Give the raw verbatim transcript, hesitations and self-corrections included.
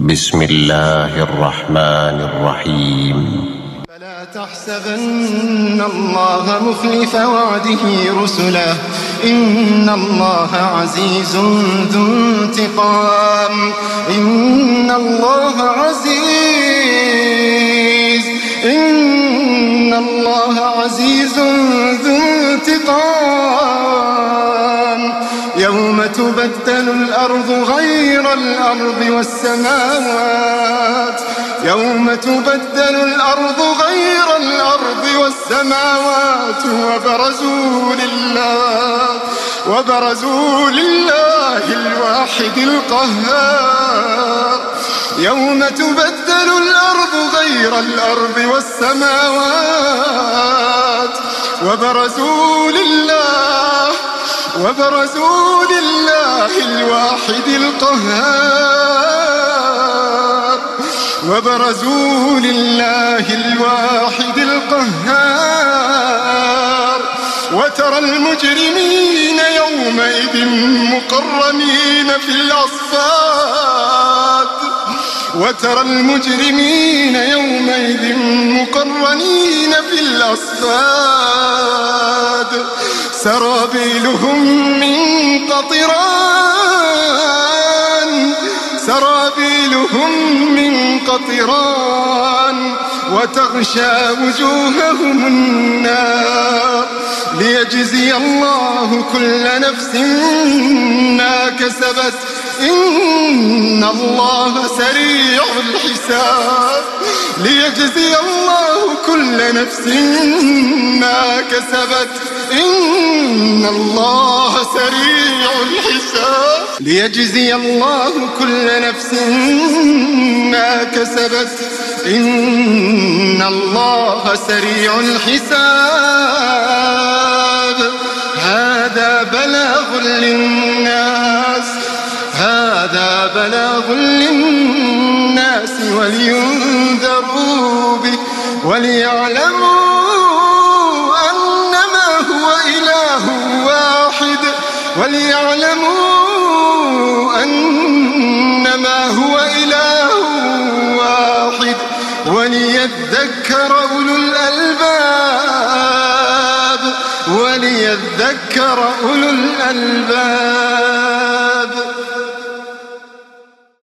بسم الله الرحمن الرحيم. فلا تحسبن الله مخلف وعده رسله، إن الله عزيز ذو انتقام. إن الله عزيز إن الله عزيز ذو انتقام. يوم تبدل الأرض غير الأرض والسماوات يوم تبدل الأرض غير الأرض والسماوات وبرزوا لله وبرزوا لله الواحد القهار. يوم تبدل الأرض غير الأرض والسماوات وبرزوا لله وبرزوا لله الواحد القهار وبرزوا لله الواحد القهار. وترى المجرمين يومئذ مقرنين في الأصفاد وترى المجرمين يومئذ مقرنين في الأصفاد سرابيلهم من قطران سرابيلهم من قطران وتغشى وجوههم النار ليجزي الله كل نفس ما كسبت، إن الله سريع الحساب. ليجزي الله كل نفس ما كسبت، إن الله سريع الحساب. ليجزي الله كل نفس ما كسبت، إن الله سريع الحساب. هذا بلاغ للناس هذا بلاغ للناس ولينذروا به وليعلموا أنما هو إله واحد وليعلموا أنما هو إله واحد وليذكر أولو الألباب وليذكر أولو الألباب.